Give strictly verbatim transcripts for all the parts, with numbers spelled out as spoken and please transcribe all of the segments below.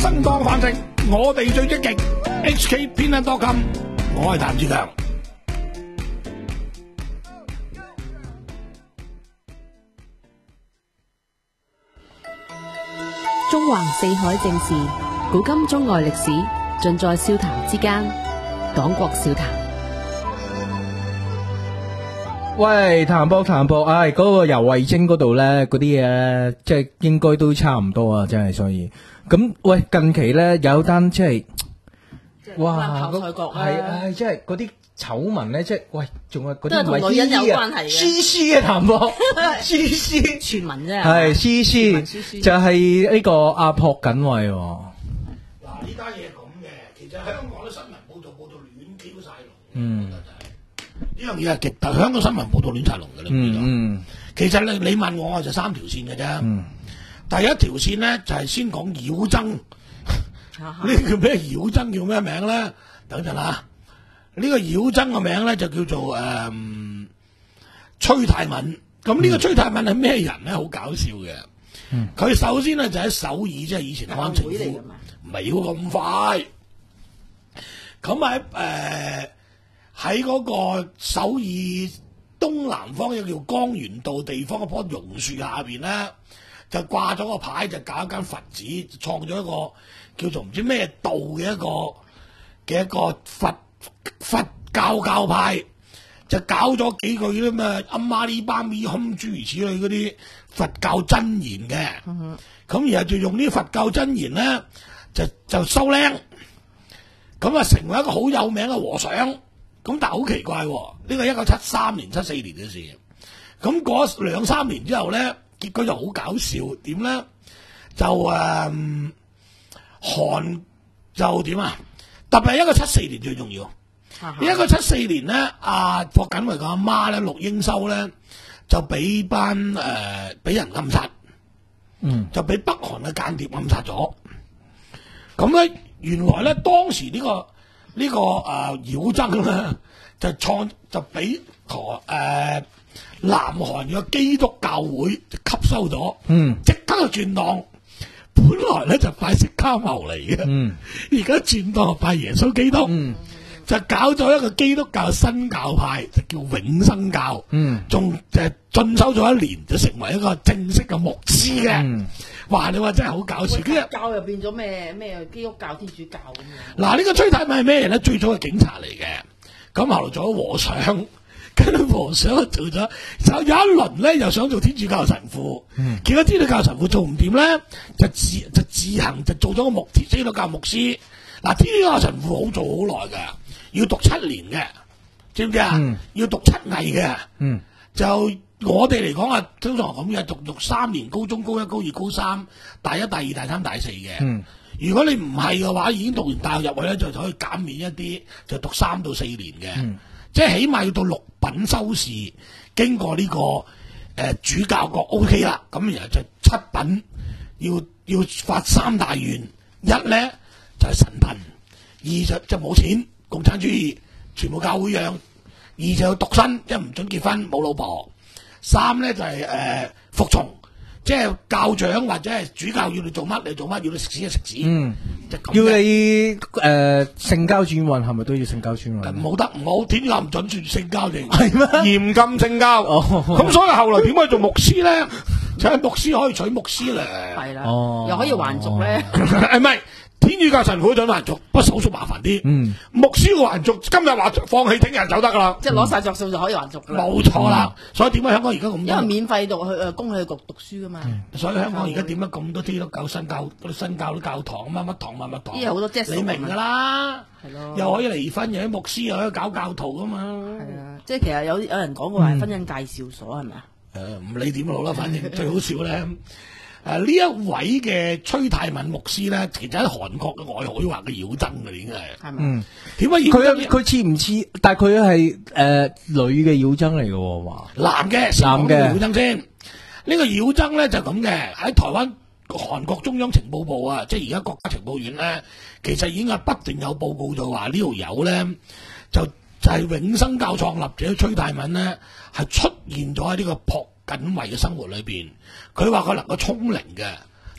生當飯食，我哋最積極。H K 偏恩多金，我係譚志強。 中橫四海正事，古今中外歷史，盡在笑談之間。講國笑談。 喂，譚博譚博，唉，嗰、那個游蕙禎嗰度咧，嗰啲嘢咧，即係應該都差唔多啊，真係，所以咁喂，近期咧有單即係，哇，係唉，即係嗰啲醜聞咧，即係喂，仲有嗰啲唔係同女人有關係嘅 ，C C 啊，譚博，C C 傳聞啫， 係 C C 就係呢個阿朴槿惠。 嗱，呢單嘢咁嘅，其實香港啲新聞報道報道亂 Q 晒龍，嗯。呢樣嘢係極大，香港新聞報道亂晒龍嘅啦。嗯嗯，其實你你問我，我就三條線嘅啫。嗯，第一條線咧就係、是、先講妖僧，呢叫咩妖僧叫咩名咧？等陣啦，呢、這個妖僧嘅名咧就叫做誒、嗯、崔太敏。咁呢個崔太敏係咩人咧？好搞笑嘅。佢、嗯、首先咧就喺首爾，即係以前安政府，唔係要咁快。咁喺誒。呃喺嗰個首爾東南方有叫江原道地方嗰棵榕樹下邊咧，就掛咗個牌，就搞一間佛寺，創咗一個叫做唔知咩道嘅一個嘅一個佛佛教教派，就搞咗幾句啲咩阿媽呢巴咪空諸如此類嗰啲佛教真言嘅，咁、嗯、然後就用呢啲佛教真言咧，就就收僆，咁啊成為一個好有名嘅和尚。咁但係好奇怪喎，呢個一九七三年、七四年嘅事。咁嗰兩三年之後咧，結果就好搞笑，點咧？就誒韓就點啊？特別係一個七四年最重要。一個七四年咧，阿朴槿惠個阿媽咧，陸英修咧，就俾班誒俾人暗殺，嗯，就俾北韓嘅間諜暗殺咗。咁咧，原來咧當時呢個。呢、這個誒、呃、妖僧咧就創就俾台誒南韓嘅基督教會就吸收咗，嗯，即刻就轉檔。本來咧就拜釋迦牟尼嘅，嗯，而家轉檔拜耶穌基督，嗯，就搞咗一個基督教新教派，就叫永生教，嗯，仲誒進修咗一年就成為一個正式嘅牧師嘅。嗯，哇！你話真係好搞笑， 基督教又變咗咩咩基督教、天主教咁樣。 嗱，呢個崔太敏係咩人咧？最早係警察嚟嘅，咁後來做咗和尚，跟住和尚做咗，就有一輪咧又想做天主教神父，嗯、結果天主教神父做唔掂咧，就自就自行就做咗個牧天主教牧師。嗱，天主教神父好做好耐㗎，要讀七年嘅，知唔知啊？嗯、要讀七藝嘅，嗯、就。我哋嚟講啊，通常咁嘅，讀讀三年，高中高一、高二、高三，大一、大二、大三、大四嘅。嗯，如果你唔係嘅話，已經讀完大學入去咧，就可以減免一啲，就讀三到四年嘅。嗯，即係起碼要到六品修士，經過呢、這個誒、呃、主教國 O K 啦，咁然後就七品要要發三大願，一咧就係、是、神貧，二就就冇錢，共產主義，全部教會養，二就要獨身，即係唔准結婚，冇老婆。三咧就係、是、誒、呃、服從，即係教長或者係主教要你做乜你做乜，要你食屎就食屎。嗯， 要你誒、呃、性交轉運係咪都要性交轉運？ 冇得，唔好天主教唔准算性交定係咩？嚴禁性交。哦，咁所以後來點解做牧師咧？就係牧師可以娶牧師咧。 係啦，哦，又可以還俗咧。 係咪？天主教神父准還俗，不過手續麻煩啲。嗯，牧師嘅還俗，今日話放棄，聽日走得噶啦。 即係攞晒着數就可以還俗噶啦。 冇錯啦，所以點解香港而家咁？ 因為免費讀去誒，供佢去讀讀書噶嘛。 所以香港而家點解咁多基督教新教嗰啲新教啲教堂乜乜堂乜乜堂？ 啲好多你明噶啦。 係咯。 又可以離婚，又啲牧師又可以搞教徒噶嘛。 係啊，即係其實有有人講過係婚姻介紹所係咪啊？ 誒，唔理點好啦，反正最好笑咧。誒，呢一位嘅崔太敏牧師咧，其實喺韓國嘅外海話嘅妖僧嘅，應該係。係咪？嗯。點解妖僧？佢佢似唔似？但係佢係誒女嘅妖僧嚟嘅喎，話。 男嘅，男嘅妖僧先。呢個妖僧咧就咁嘅，喺台灣韓國中央情報部啊，即係而家國家情報院咧，其實已經係不斷有報告就話呢條友咧，就就係永生教創立者崔太敏咧，係出現咗喺呢個朴槿惠嘅生活裏邊。佢話佢能夠通靈嘅，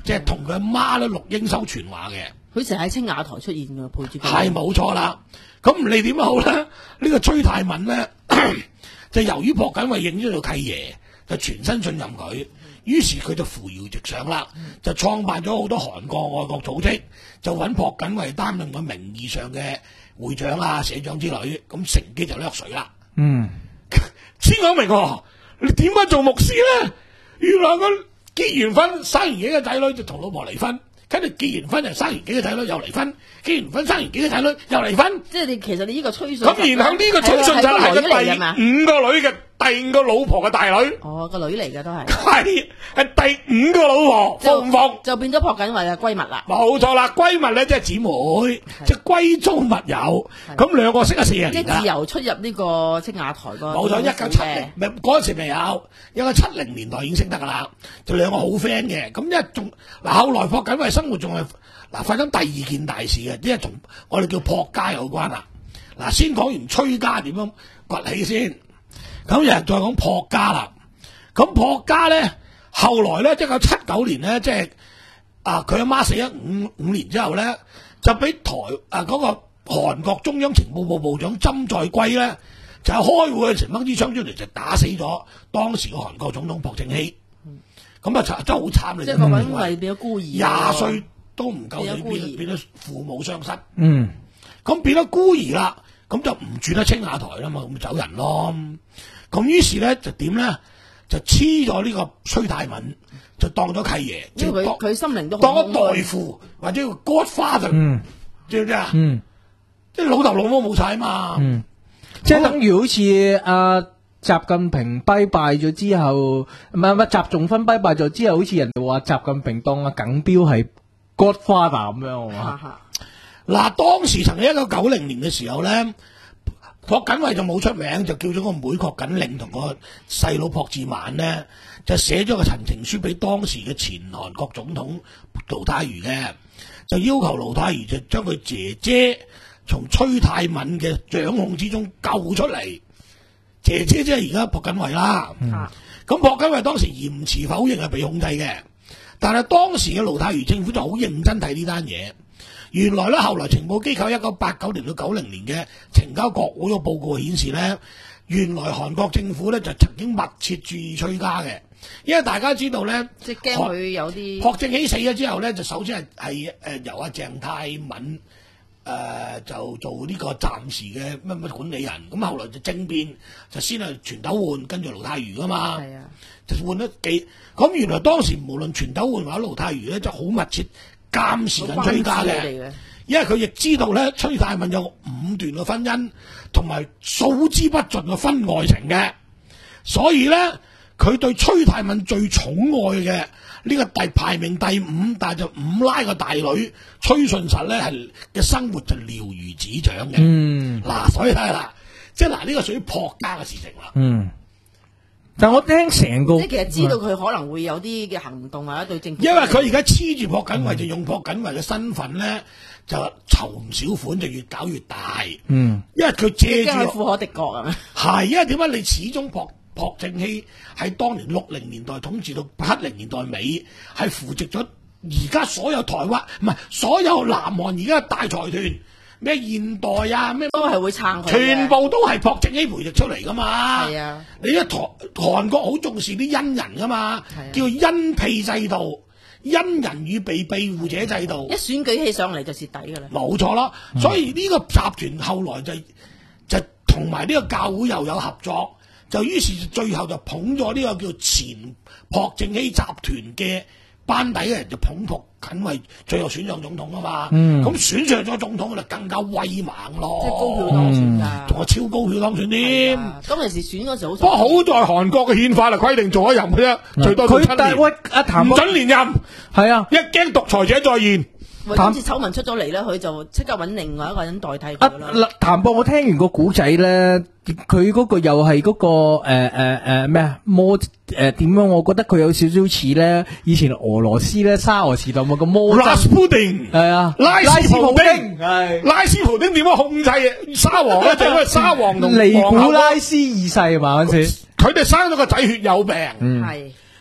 即係同佢阿媽咧錄英修傳話嘅。 佢成日喺青瓦台出現㗎，陪住佢。 係冇錯啦。咁唔理點都好咧，呢、呢個崔泰敏咧就由於朴槿惠認咗做契爺，就全身信任佢，於是佢就扶搖直上啦，就創辦咗好多韓國愛國組織，就揾朴槿惠擔任個名義上嘅會長啊、社長之類，咁乘機就掠水啦。 嗯， 先講明喎，你點解做牧師咧？原來佢結完婚生完幾個仔女就同老婆離婚。跟住結完婚就生完幾個仔女又離婚，結完婚生完幾個仔女又離婚。 即係你其實你呢個吹信咁，然後呢個吹信就係個第五個女嘅第五個老婆嘅大女。 哦，個女嚟嘅都係。 係係第五個老婆，服唔服？ 就變咗朴槿惠嘅閨蜜啦。 冇錯啦，閨蜜咧即係姊妹，即係閨中密友。咁兩個識咗四十年啦。 即係自由出入呢個青瓦台個。 冇錯，一九七零，唔係嗰陣時未有，一九七零年代已經識得噶啦，就兩個好 friend 嘅。咁因為仲嗱後來朴槿惠生活仲係嗱發生第二件大事嘅，因為同我哋叫朴家有關啦。嗱，先講完崔家點樣崛起先，咁又再講朴家啦。咁朴家咧，後來咧，一九七九年咧，即係啊，佢阿媽死咗五五年之後咧，就俾台啊嗰、那個韓國中央情報部部長金在圭咧，就係開會嘅時掹支槍出嚟就打死咗當時嘅韓國總統朴正熙。咁啊，真係好慘嚟。 即係朴槿惠變咗孤兒， 廿歲都唔夠你變變咗父母雙失。 嗯， 咁變咗孤兒啦，咁就唔住得青瓦台啦嘛，咁咪走人咯。咁於是咧就點咧？就黐咗呢個崔泰敏，就當咗契爺， 因為佢佢心靈都當咗代父或者個 godfather， 嗯， 知唔知啊？ 嗯， 即係老豆老母冇晒啊嘛。 嗯，即係等於好似阿習近平拜拜咗之後，唔係唔係習仲勳拜拜咗之後，好似人哋話習近平當阿耿彪係 godfather 咁樣啊。 嗱，當時曾經一九九零年嘅時候咧。朴槿惠就冇出名，就叫咗個妹朴槿令同個細佬朴智萬咧，就寫咗個陳情書俾當時嘅前韓國總統盧泰愚嘅，就要求盧泰愚就將佢姐姐從崔泰敏嘅掌控之中救出嚟。姐姐即係而家朴槿惠啦。咁朴槿惠當時嚴詞否認係被控制嘅，但係當時嘅盧泰愚政府就好認真睇呢單嘢。原來咧，後來情報機構一九八九年到九零年嘅呈交國會嘅報告顯示咧，原來韓國政府咧就曾經密切注意崔家嘅，因為大家知道咧， 即係驚佢有啲朴正熙死咗之後咧，就首先係係誒由阿鄭泰敏誒、呃、就做呢個暫時嘅乜乜管理人，咁後來就政變，就先係全斗煥跟住盧泰愚噶嘛， 係啊， 就換咗幾咁。原來當時無論全斗煥或者盧泰愚咧，就好密切監視緊崔家嘅，因為佢亦知道咧，崔泰敏有五段嘅婚姻，同埋數之不盡嘅婚外情嘅，所以咧佢對崔泰敏最寵愛嘅呢個第排名第五，但係就五拉嘅大女崔順實咧係嘅生活就了如指掌嘅。嗯，嗱，所以睇啦，即係嗱呢個屬於朴家嘅事情啦。 嗯。但我聽成個， 即係其實知道佢可能會有啲嘅行動或者對政府， 因為佢而家黐住朴槿惠，就用朴槿惠嘅身份咧，就籌唔少款，就越搞越大。嗯，因為佢借住富可敵國啊， 係因為點解你始終朴朴正熙喺當年六零年代統治到七零年代尾，係扶植咗而家所有台灣唔係所有南韓而家嘅大財團。咩現代啊，咩都係會撐佢， 全部都係朴正熙培植出嚟噶嘛。係啊， 你一台韓國好重視啲恩人噶嘛，叫恩庇制度，恩人與被庇護者制度。 一選舉起上嚟就蝕底噶啦。 冇錯啦，所以呢個集團後來就就同埋呢個教會又有合作，就於是最後就捧咗呢個叫前朴正熙集團嘅班底嘅人就捧朴槿惠，最後選上總統啊嘛，咁、嗯、選上咗總統就更加威猛咯， 即係高票當選㗎， 仲、嗯、係超高票當選添。 當其時選嗰時好， 不過好在韓國嘅憲法係規定做一任嘅啫，最多佢七年，唔准連任，係啊，一驚獨裁者再現。 今次醜聞出咗嚟咧，佢就即刻揾另外一個人代替佢啦。 嗱，譚博，我聽完個古仔咧，佢嗰個又係嗰、嗰個誒誒誒咩啊摩誒點樣？我覺得佢有少少似咧，以前俄羅斯咧沙俄時代冇個摩拉斯普丁係啊，拉斯普丁係拉斯普丁點樣控制沙皇咧？就因為沙皇同尼古拉斯二世嘛嗰陣時， 佢哋生咗個仔血有病， 嗯， 係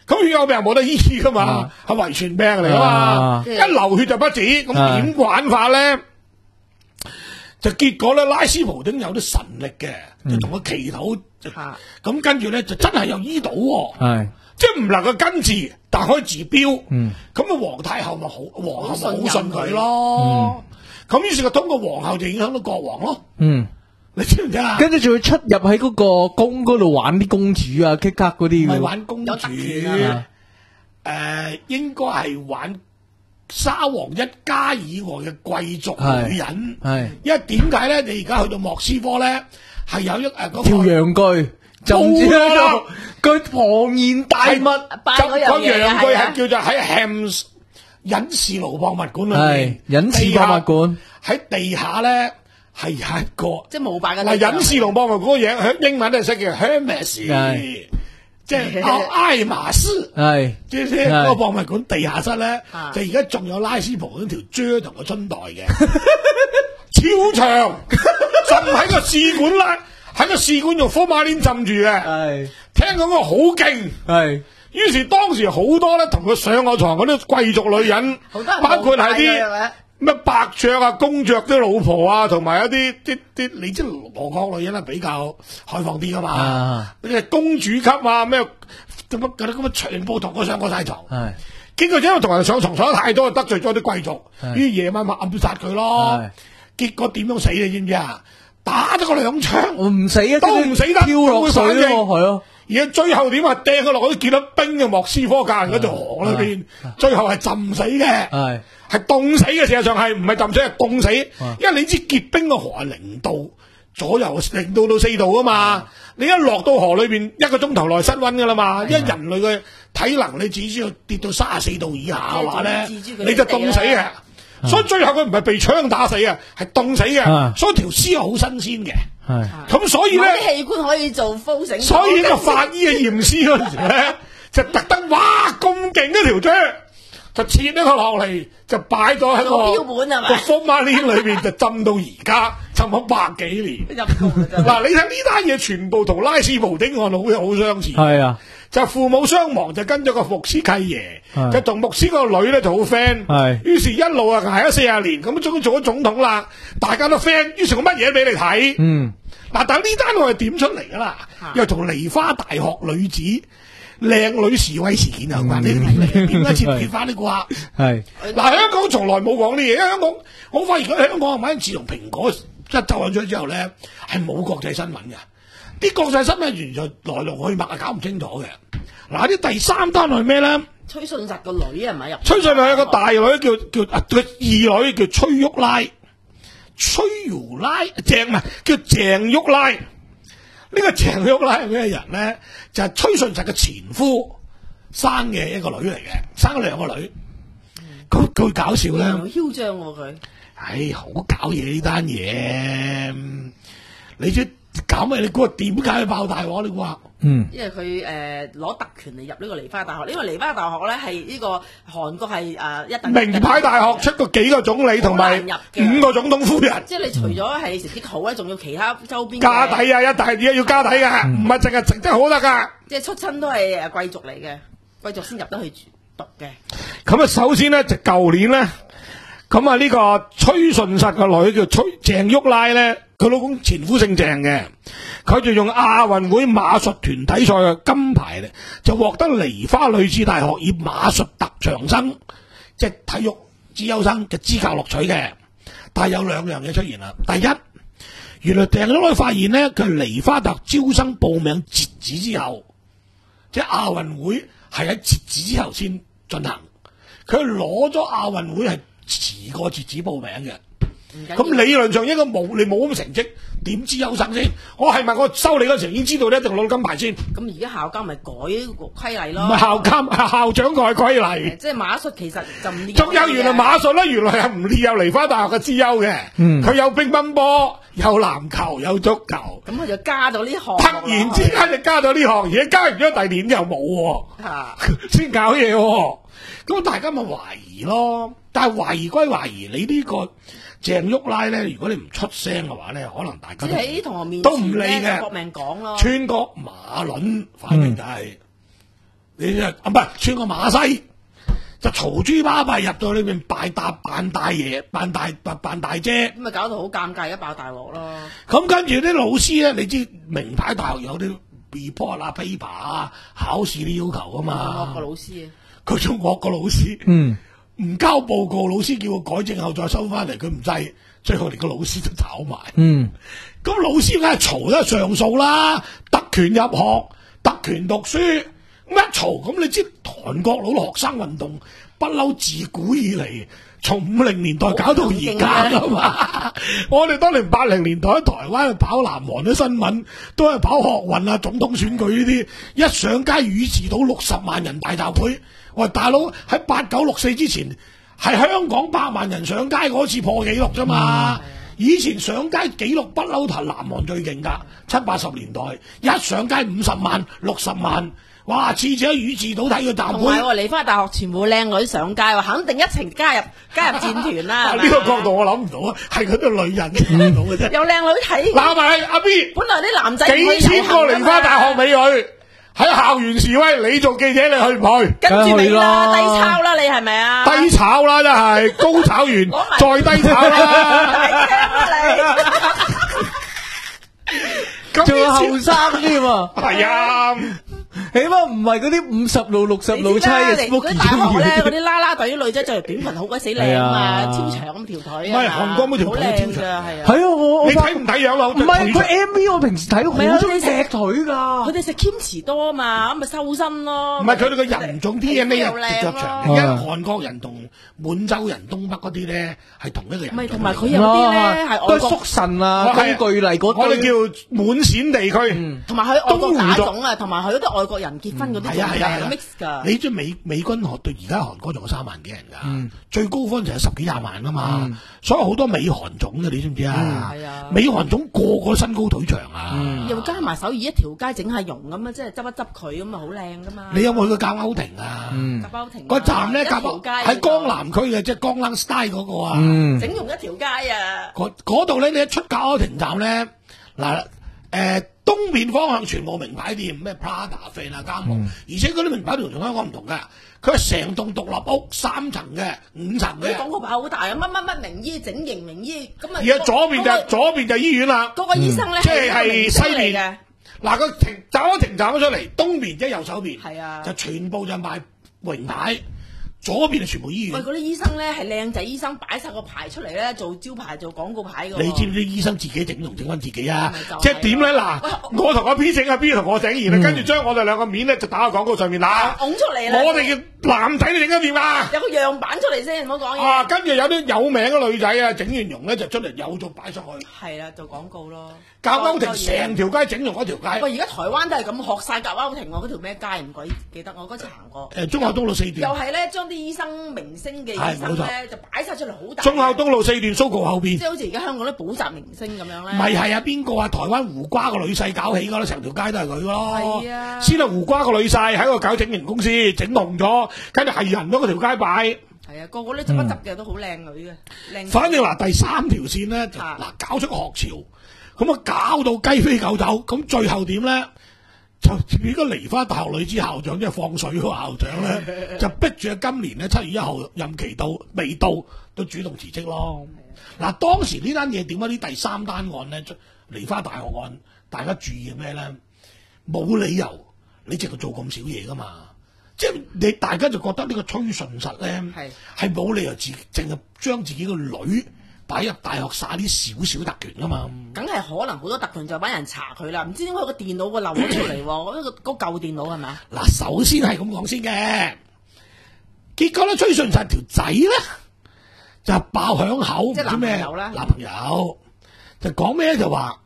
咁血友病冇得醫噶嘛，係遺傳病嚟噶嘛，一流血就不止，咁點管法咧？就結果咧，拉斯普丁有啲神力嘅，就同佢祈禱，咁跟住咧就真係又醫到，係即係唔能夠根治，但可以治標。咁啊，皇太后咪好，皇后咪好信佢咯。咁於是就通過皇后就影響到國王咯。嗯，你知唔知啊？ 跟住仲要出入喺嗰個宮嗰度玩啲公主啊、K 卡嗰啲。 唔係玩公主，誒，應該係玩沙皇一家以外嘅貴族女人。係，因為點解咧？你而家去到莫斯科咧，係有一誒嗰條羊具，就唔知啦。佢龐然大物， 就嗰羊具係叫做喺 Hams。隱士盧博物館裏邊， 隱士博物館喺地下咧係有一個， 即係冇擺嘅。 嗱，隱士盧博物館嘅嘢，英文都係識叫 Hermes，即係埃馬斯，係即係嗰個博物館地下室咧，就而家仲有拉斯普嗰條蕉同個春袋嘅，超長，浸喺個試管啦，喺個試管用福馬林浸住嘅，係聽講個好勁，係。於是當時好多咧同佢上過床嗰啲貴族女人，包括係啲咩伯爵啊、公爵啲老婆啊，同埋一啲啲啲，你知俄國女人係比較開放啲噶嘛？嗰啲、啊、公主級啊，咩咁乜嗰啲咁啊，全部同佢上過晒床。係，經過因為同人上床上得太多，得罪咗啲貴族，於夜晚咪暗殺佢咯。結果點樣死你知唔知啊？打咗個兩槍，唔死啊，都唔死得，跳落水咯，係咯。而家最後點啊？掟佢落嗰啲結咗冰嘅莫斯科隔籬嗰條河裏邊，最後係浸死嘅，係係凍死嘅。事實上係唔係浸死，係凍死。因為你知結冰嘅河係零度左右，零度到四度啊嘛。你一落到河裏邊，一個鐘頭內失溫噶啦嘛。因為人類嘅體能，你只需要跌到三十四度以下嘅話咧，你就凍死嘅。所以最後佢唔係被槍打死啊，係凍死嘅。所以條屍係好新鮮嘅。係，咁所以咧， 啲器官可以做封繩。 所以呢個法醫嘅驗屍嗰陣時咧，就特登哇咁勁一條啫，就切咗佢落嚟，就擺咗喺個標本係咪？個福馬鏈裏邊就浸到而家，浸咗百幾年。嗱，你睇呢單嘢全部同拉斯普丁案好好相似。係啊，就父母雙亡，就跟咗個牧師契爺，就同牧師個女咧就好 friend。係，於是一路啊挨咗四十年，咁終於做咗總統啦，大家都 friend。於是我乜嘢俾你睇？嗯。嗱，但係呢單案係點出嚟噶啦？又同梨花大學女子靚女示威事件有關。你點解切結翻呢個啊？係嗱，香港從來冇講呢嘢，因為香港我發現香港係咪自從蘋果一走咗出之後咧，係冇國際新聞嘅，啲國際新聞完全來龍去脈係搞唔清楚嘅。嗱，啲第三單係咩咧？ 崔順實個女係咪入？ 崔順實有個大女叫叫啊，佢二女叫崔玉拉。崔玉拉鄭唔係叫鄭玉拉，呢、這個鄭玉拉係咩人咧？就係、是、崔順實嘅前夫生嘅一個女嚟嘅，生咗兩個女。佢佢、嗯、搞笑咧， 囂張喎佢。 唉，好搞嘢呢單嘢，你知搞咩？你估點解去爆大鑊？你估啊？嗯， 因為佢誒攞特權嚟入呢個梨花大學，因為梨花大學咧係呢個韓國係誒、呃、一等名牌大學，出過幾個總理同埋五個總統夫人。 即係你除咗係成績好咧，仲要其他周邊家底啊，一大啲要家底㗎，唔係淨係成績好得㗎。 即係出親都係誒貴族嚟嘅，貴族先入得去讀嘅。 咁啊，首先咧就舊年咧，咁啊呢個崔順實個女叫崔鄭玉拉咧，佢老公前夫姓鄭嘅。佢就用亞運會馬術團體賽嘅金牌咧，就獲得梨花女子大學以馬術特長生，即係體育資優生嘅資格錄取嘅。但係有兩樣嘢出現啦。第一，原來鄭玉拉發現咧，佢梨花大學招生報名截止之後，即係亞運會係喺截止之後先進行。佢攞咗亞運會係遲過截止報名嘅。咁理論上應該冇，你冇咁成績，點知優勝先？我係咪我收你嗰時已經知道你一定攞金牌先？ 咁而家校監咪改規例咯？ 唔係校監，係校長改規例。 即係馬術其實就唔列。 仲有原來馬術咧，原來係唔列入梨花大學嘅資優嘅。嗯，佢有乒乓波，有籃球，有足球。咁佢就加咗呢項。 突然之間就加咗呢項，而家加完咗第二年又冇，先搞嘢。咁大家咪懷疑咯。但係懷疑歸懷疑，你呢個鄭玉拉咧，如果你唔出聲嘅話咧，可能大家都喺同學面都唔理嘅， 搏命講咯。 穿過馬輪，反正就係你啊唔係穿個馬西，就嘈豬巴閉入到裏邊扮大扮大爺，扮大扮扮大姐， 咁咪搞到好尷尬，一爆大鑊咯。 咁跟住啲老師咧，你知名牌大學有啲 report 啊、paper 啊、考試啲要求啊嘛。 惡個老師啊， 佢仲惡個老師， 嗯， 唔交報告，老師叫佢改正後再收翻嚟，佢唔制，最後連個老師都炒埋。 嗯， 咁老師梗係嘈得上訴啦，特權入學，特權讀書，咁一嘈，咁你知韓國佬學生運動不嬲自古以嚟，從五零年代搞到而家噶嘛。我哋當年八零年代喺台灣跑南韓啲新聞，都係跑學運啊、總統選舉呢啲，一上街語字到六十萬人大集會。喂，大佬喺八九六四之前，係香港百萬人上街嗰次破紀錄啫嘛。以前上街紀錄不嬲，係南韓最勁噶，七八十年代一上街五十萬、六十萬，哇！次次喺宇治島睇個集同會。 埋喎，梨花大學全部靚女上街喎，肯定一齊加入加入戰團啦。 呢個角度我諗唔到啊，係嗰啲女人諗到嘅啫。 有靚女睇。 嗱咪阿 B， 本來啲男仔幾千個梨花大學美女喺校園示威，你做記者你去唔去？ 跟住你啦， 梗係去啦低抄啦，你係咪啊？ 低炒啦，真係高炒完再低炒啦。 仲有後生添啊！ 係啊， 起碼唔係嗰啲五十路、六十路差嘅嗰 Smoky 啲大學咧，嗰中意。 啲啦啦隊啲女仔着條短裙好鬼死靚啊， 係啊超長咁條腿唔係啊， 韓國嗰條腿好靚㗎， 超長係啊。 係啊，我我你睇唔睇樣啊？ 唔係佢 M V，我平時睇唔係啊好中意踢腿噶。 佢哋食 kimchi 多啊嘛，咁咪瘦身咯。 唔係佢哋個人種 D N A 又係腳長嘅， 咯因為韓國人同滿洲人、東北嗰啲咧係同一個人種嚟嘅。 唔係同埋佢有啲咧係外國都係宿神啊、 我係根據嚟嗰我哋堆。 叫滿陝地區。 同埋佢外國東湖族打種啊，同埋佢嗰啲外國人結婚嗰啲係啊係啊係啊 mix 㗎。 你知美美軍學到而家韓國仲有三萬幾人㗎，最高峰就係十幾廿萬啊嘛。所以好多美韓種嘅，你知唔知啊？ 係啊美韓種個個身高腿長啊。 又加埋首爾一條街整下容咁啊，即係執一執佢咁啊，好靚噶嘛。 你有冇去過甲歐亭啊？ 夾包亭個站咧，甲歐一條街喺江南區嘅，即係江南 style 嗰個啊。 嗯， 整容一條街啊！ 嗰嗰度咧，你一出甲歐亭站咧，嗱誒東面方向全部名牌店，咩 Prada、費納嘉慕，而且嗰啲名牌店同香港唔同嘅，佢係成棟獨立屋，三層嘅、五層嘅。 佢廣告牌好大啊！乜乜乜名醫整形名醫咁啊！ 而家左邊就嗰個左邊就醫院啦。 嗰個醫生咧， 即係係西西嚟面嘅， 嗱個停站咗停站咗出嚟，東面即係右手邊， 係啊就全部就賣名牌，左邊就全部醫喂， 院。 嗰啲醫生咧係靚仔醫生，擺晒個牌出嚟咧，做招牌做廣告牌㗎喎。 你知唔知醫生自己整容整翻自己啊咪就係？ 即係點咧？嗱，我同阿 B 整，阿 B 同我整，然後跟住將我哋兩個面咧就打喺廣告上面嗱。 拱出嚟啦！ 我哋嘅男仔你整得掂啊？ 有個樣板出嚟先，唔好講嘢。 啊，跟住有啲有名嘅女仔啊，整完容咧就出嚟有做擺上去。 係啦，做廣告咯。 甲歐亭多嘢成條街整容嗰條街， 喂，而家台灣都係咁學晒甲歐亭喎，嗰條咩街唔鬼記得，我嗰次行過。 誒忠孝東路四又段， 係咧，將啲醫生明星嘅醫係冇錯生咧，就擺晒出嚟好大。 忠孝東路四段 Sogo 後邊即。係好似而家香港啲補習明星咁樣咧。 咪係啊！邊個啊？台灣胡瓜個女婿搞起噶啦，成條街都係佢咯。 係啊先係胡瓜個女婿喺個搞整形公司整紅咗，跟住係人都嗰條街擺。 係啊，個個都執一執嘅，都好靚女嘅，靚。 反正嗱，第三條線咧就啊嗱搞出個學潮，咁啊搞到雞飛狗走，咁最後點咧？就變咗梨花大學女子校長，即係放水嗰個校長咧，就逼住今年咧七月一號任期到未到，都主動辭職咯。嗱，當時呢單嘢點解呢第三單案咧，梨花大學案，大家注意係咩咧？冇理由你淨係做咁少嘢噶嘛，即係你大家就覺得呢個崔順實咧係係冇理由自淨係將自己個女擺入大學耍啲少少特權噶嘛。 梗係可能好多特權就揾人查佢啦，唔知點解個電腦個漏咗出嚟喎？嗰個嗰舊電腦係咪啊？ 嗱，首先係咁講先嘅，結果咧崔順實條仔咧就爆響口，唔即係知咩男朋友啦男朋友就講咩咧就話，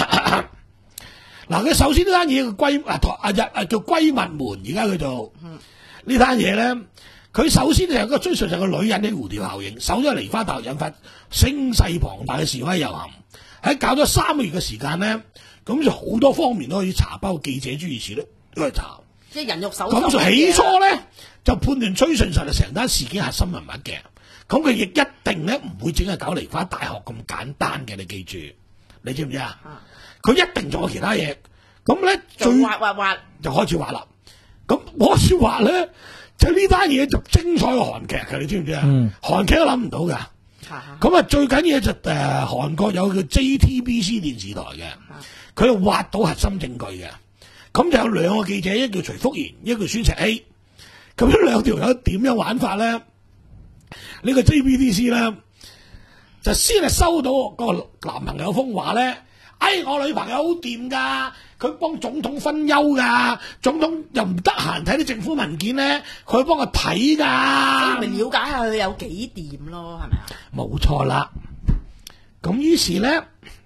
嗱佢首先呢單嘢個閨啊台啊日啊叫閨蜜門，而家佢做呢單嘢咧，佢首先就係個崔順實個女人嘅蝴蝶效應，首咗梨花大學引發聲勢龐大嘅示威遊行，喺搞咗三個月嘅時間咧，咁就好多方面都可以查，包括記者諸如此類都係查。 即係人肉搜咁就起初咧就判斷崔順實係成單事件核心人物嘅，咁佢亦一定咧唔會淨係搞梨花大學咁簡單嘅，你記住，你知唔知啊？佢一定仲有其他嘢，咁咧最就挖挖挖， 就開始話啦， 咁我説話咧，就呢單嘢就精彩過韓劇嘅，你知唔知啊？ 嗯、 韓劇都諗唔到㗎。咁啊，最緊要就誒、呃、韓國有個叫 J T B C 電視台嘅，佢就挖到核心證據嘅。咁就有兩個記者，一個叫徐福賢，一個叫孫石熙。咁呢兩條友點樣玩法咧？呢、呢個 J B C 咧，就先係收到個男朋友風話咧，哎，我女朋友好掂㗎，佢幫總統分憂㗎，總統又唔得閒睇啲政府文件咧，佢幫我睇㗎。 你咪了解下佢有幾掂咯，係咪啊？ 冇錯啦。咁於是咧，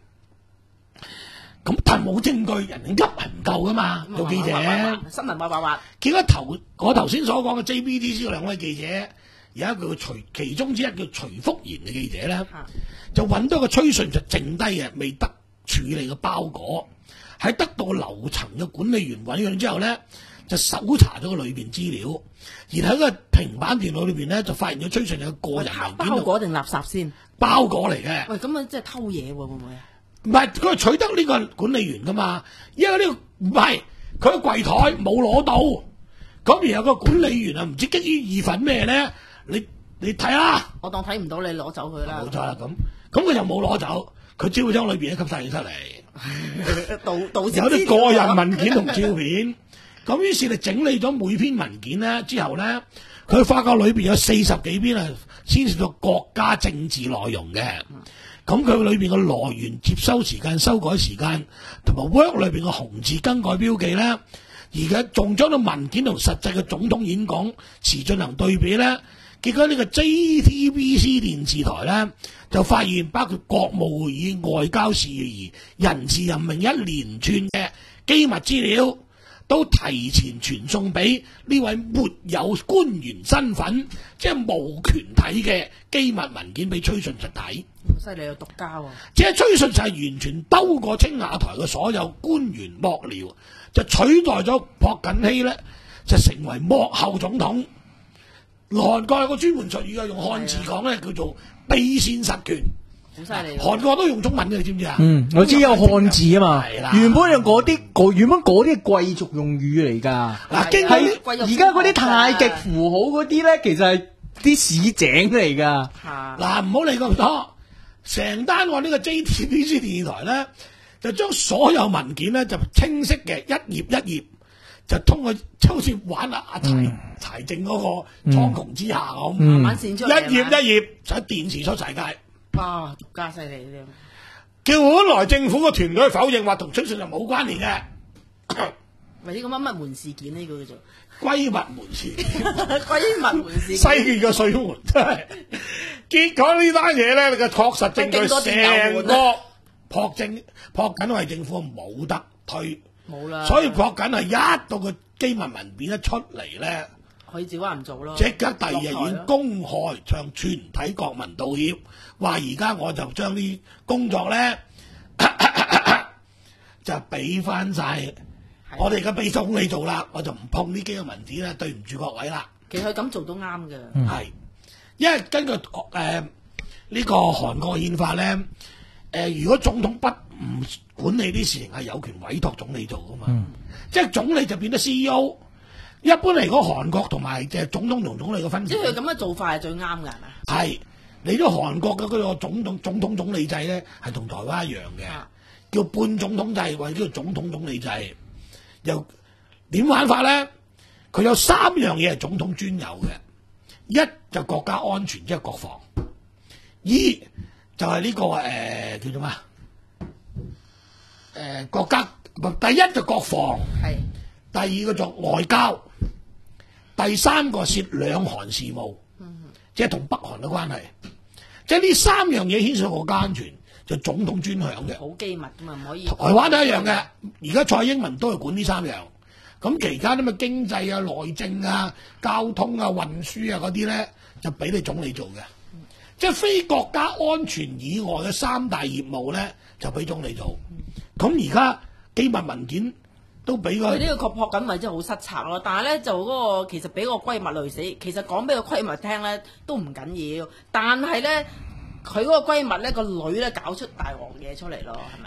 咁但係冇證據，人哋噏係唔夠㗎嘛，做記者。 新聞八八八。 結果頭我頭先所講嘅 J B C 嗰兩位記者，有一個徐，其中之一叫徐福賢嘅記者咧，啊、就揾到個崔順實剩低嘅未得處理嘅包裹，喺得到樓層嘅管理員揾咗之後咧，就搜查咗個裏邊資料，而喺個平板電腦裏邊咧就發現咗崔順實嘅個人文件。包裹定垃圾先？包裹嚟嘅。喂，咁啊，即係偷嘢喎，會唔會啊？唔係，佢係取得呢個管理員噶嘛，因為呢、呢個唔係佢喺櫃台冇攞到，咁然後個管理員啊唔知激於義憤咩咧？你你睇啦，我當睇唔到你攞走佢啦。冇錯啦，咁咁佢就冇攞走，佢只會將裏邊一吸晒嘢出嚟，導導有啲個人文件同照片。咁於是你整理咗每篇文件咧之後咧，佢發覺裏邊有四十幾篇係牽涉到國家政治內容嘅。咁佢裏邊嘅來源、接收時間、修改時間，同埋 Word 裏邊嘅紅字更改標記咧，而家仲將到文件同實際嘅總統演講時進行對比咧。結果呢個 J T B C 電視台咧就發現，包括國務會議、外交事宜、人事任命一連串嘅機密資料，都提前傳送俾呢位沒有官員身份，即係無權睇嘅機密文件俾崔順實睇。犀利有獨家喎！即係崔順實係完全兜過青瓦台嘅所有官員幕僚，就取代咗朴槿惠咧，就成為幕後總統。韓國有個專門術語啊，用漢字講咧叫做秘線實權。好犀利！韓國都用中文嘅，你知唔知啊？嗯， 我知有漢字啊嘛。 係啦， 原本用嗰啲，原本嗰啲係貴族用語嚟㗎。嗱，係而家嗰啲太極符號嗰啲咧，其實係啲市井嚟㗎。 嗱，唔好理咁多。成單案呢個 J T B C 電視台咧，就將所有文件咧就清晰嘅一頁一頁，就通過好似玩阿阿柴柴靜嗰個蒼穹之下咁，慢慢線出嚟，一頁一頁就喺電視出晒街。哇！獨家犀利呢啲，叫本來政府個團隊否認話同崔順實冇關聯嘅。喂，呢個乜乜門事件呢個叫做閨蜜門事件，閨蜜門事件，西邊嘅水門真係。結果呢單嘢咧，你嘅確實證據成個朴正朴槿惠政府冇得推，冇啦。所以朴槿惠一到個機密文件一出嚟咧，可以照話唔做咯。即刻第二日已經公開向全體國民道歉，話而家我就將啲工作咧就俾翻晒。我哋而家俾總理做啦，我就唔碰呢幾個文字啦，對唔住各位啦。其實佢咁做都啱嘅，係、嗯，因為根據誒呢、呃這個韓國憲法咧，誒、呃、如果總統不唔管理啲事情，係有權委託總理做噶嘛，嗯、即係總理就變得 C E O。一般嚟講，韓國同埋即係總統同總理嘅分別，即係佢咁嘅做法係最啱嘅，係咪？係，你都韓國嘅嗰個總統總統總理制咧，係同台灣一樣嘅，啊、叫半總統制或者叫總統總理制。又點玩法咧？佢有三樣嘢係總統專有嘅，一就國家安全，即係國防；二就係呢、這個誒、呃、叫做咩？誒、呃、國家第一就國防，係第二個就外交，第三個涉兩韓事務，嗯、即係同北韓嘅關係。即係呢三樣嘢牽涉國家安全。就總統專享嘅，好機密㗎嘛，唔可以。台灣都一樣嘅，而家蔡英文都係管呢三樣。咁期間啲咩經濟啊、內政啊、交通啊、運輸啊嗰啲咧，就俾你總理做嘅。嗯、即係非國家安全以外嘅三大業務咧，就俾總理做。咁而家機密文件都俾佢。佢呢個確確緊咪真係好失策咯。但係咧就嗰、嗰個其實俾個閨蜜累死，其實講俾個閨蜜聽咧都唔緊要。但係咧。佢嗰個閨蜜咧，個女咧搞出大鑊嘢出嚟咯，係咪啊？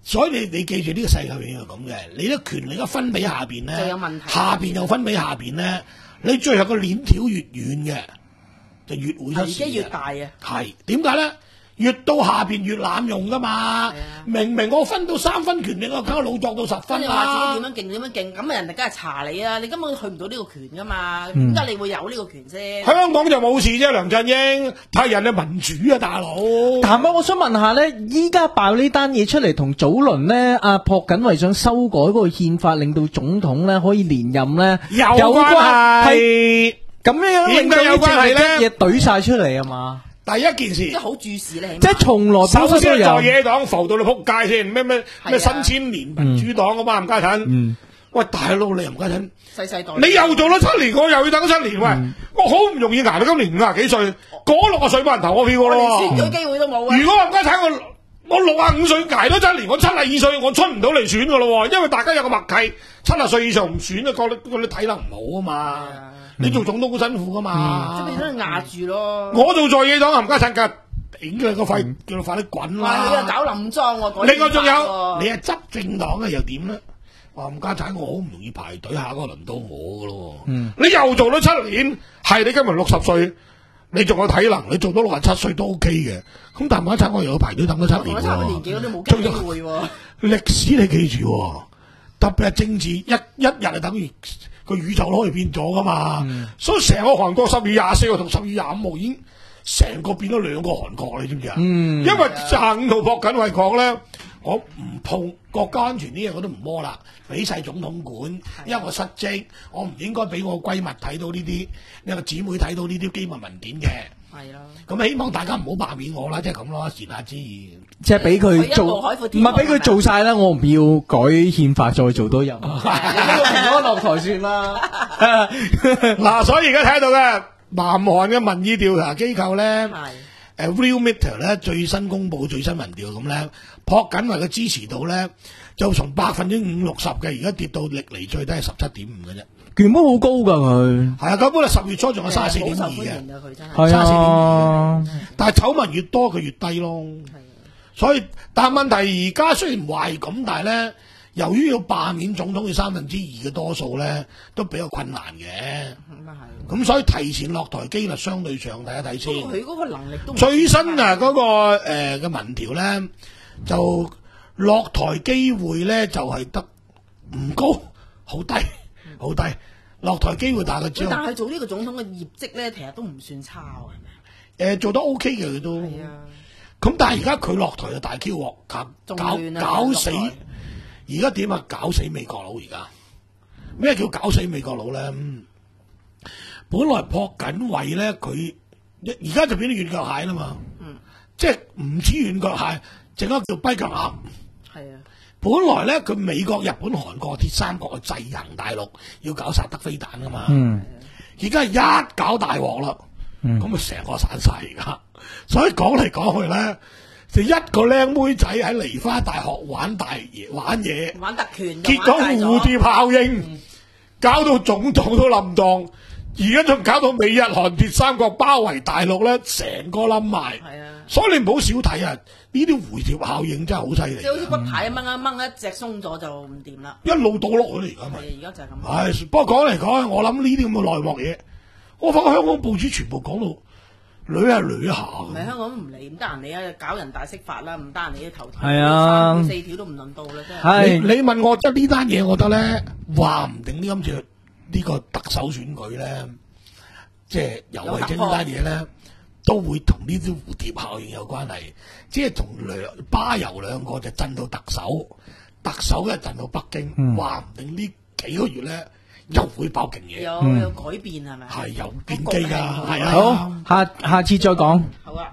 所以你你記住呢個世界永遠係咁嘅，你啲權力一分俾下邊咧， 就有問題下邊又分俾下邊咧，你最後個鏈條越遠嘅，就越會出事嘅。 危機越大啊！ 係點解咧？越到下邊越濫用噶嘛，明明我分到三分權力，我梗係老作到十分你啦。 話自己點樣勁點樣勁，咁啊人哋梗係查你啊！你根本去唔到呢個權噶嘛，點解你會有呢個權先？ 香港就冇事啫，梁振英睇人嘅民主啊，大佬。 譚伯，我想問下咧，依家爆呢單嘢出嚟，同早輪咧阿朴槿惠想修改嗰個憲法，令到總統咧可以連任咧， 有關係咁樣令到有關係咧， 嘢懟晒出嚟啊嘛！ 第一件事， 即係好注視咧， 即係從來首先在有野黨浮到你撲街先，咩咩咩新千年民主黨啊嘛，吳家騰。 嗯， 喂，大佬你吳家騰， 世世代， 你又做咗七年，我又要等七年。喂，我好唔容易捱到今年五廿幾歲，嗰六個歲冇人投我票噶咯。 選舉機會都冇啊！ 如果吳家騰我我六十五歲捱多七年，我七十二歲我出唔到嚟選噶咯，因為大家有個默契，七十歲以上唔選啊，覺得覺得體能唔好啊嘛。你做總統好辛苦噶嘛， 即係變咗壓住咯。 我做在野黨吳家騰嘅。頂佢個肺，叫佢快啲滾啦！ 你又搞冧莊喎， 另外仲有，你係執政黨嘅又點咧？話吳家產我好唔容易排隊，下個輪到我噶咯。嗯，你又做咗七年，係你今日六十歲，你仲有體能，你做到六十七歲都 OK 嘅。咁但係吳家產我又要排隊等咗七年喎。 我差唔多年紀，我都冇機會喎。 歷史你記住，特別係政治，一一日係等於個宇宙都可以變咗噶嘛。嗯、所以成個韓國十月廿四號同十月廿五號已經。成個變咗兩個韓國，你知唔知啊？嗯，因為行到朴槿惠講咧，我唔碰國家安全呢樣我都唔摸啦，俾晒總統管，因為我失職，我唔應該俾我閨蜜睇到呢啲，呢個姊妹睇到呢啲機密文件嘅。係咯。咁希望大家唔好罷免我啦，即係咁咯，言下之意。即係俾佢做，唔係俾佢做晒啦，我唔要改憲法再做多任。停咗落台算啦。嗱，所以而家睇到嘅。南韓嘅民意調查機構咧，誒 Realmeter 咧最新公佈最新民調咁咧，朴槿惠嘅支持度咧就從百分之五六十嘅，而家跌到歷嚟最低係十七點五嘅啫。原本好高㗎佢，係啊，根本係十月初仲有三十四點二嘅，係啊，但係醜聞越多佢越低咯。所以，但係問題而家雖然話係咁，但係咧。由於要罷免總統嘅三分之二嘅多數咧，都比較困難嘅。咁啊係。咁所以提前落台機率相對上睇一睇先。佢嗰個能力都最新啊嗰、嗰個誒嘅、呃、民調咧，就落台機會咧就係、係、得唔高，好低，好低。落台機會大概只有。但係做呢個總統嘅業績咧，其實都唔算差喎，係咪？誒做得 OK 嘅佢都。係啊。咁但係而家佢落台就大 Q 鑊，搞搞搞死。而家點啊？搞死美國佬！而家咩叫搞死美國佬咧？本來朴槿惠咧，佢而家就變咗軟腳蟹啦嘛。嗯，即係唔止軟腳蟹，整一個叫跛腳鴨。係啊，本來咧佢美國、日本、韓國鐵三角去制衡大陸，要搞薩德飛彈噶嘛。嗯，而家係一搞大鑊啦，咁啊成個散晒而家。所以講嚟講去咧。就一個靚妹仔喺梨花大學玩大嘢玩嘢，玩特權，結果蝴蝶效應，嗯、搞到總統都冧檔，而家仲搞到美日韓鐵三角包圍大陸咧，成個冧埋。係啊，所以你唔好少睇啊！呢啲蝴蝶效應真係好犀利。即係好似骨牌掹一掹一隻鬆咗就唔掂啦，一路倒落去啦而家咪。係而家就係咁。係，不過講嚟講去，我諗呢啲咁嘅內幕嘢，我發覺香港報紙全部講到。女係女下，唔係香港唔理，唔得閒理啊！搞人大釋法啦，唔得閒理啲頭條，係啊，三條四條都唔輪到啦，真係。你你問我即係呢單嘢，我覺得咧，話唔定呢今次呢個特首選舉咧，即係游蕙禎呢單嘢咧，都會同呢啲蝴蝶效應有關係，即係同兩巴游兩個就震到特首，特首咧震到北京，話唔定呢幾個月咧。又會爆勁嘢，有有改變係咪？係有變機㗎，係啊！好，下下次再講。好啊。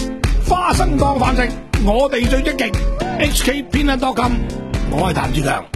花生當飯食，我哋最積極。H K 偏撚多金，我係譚志強。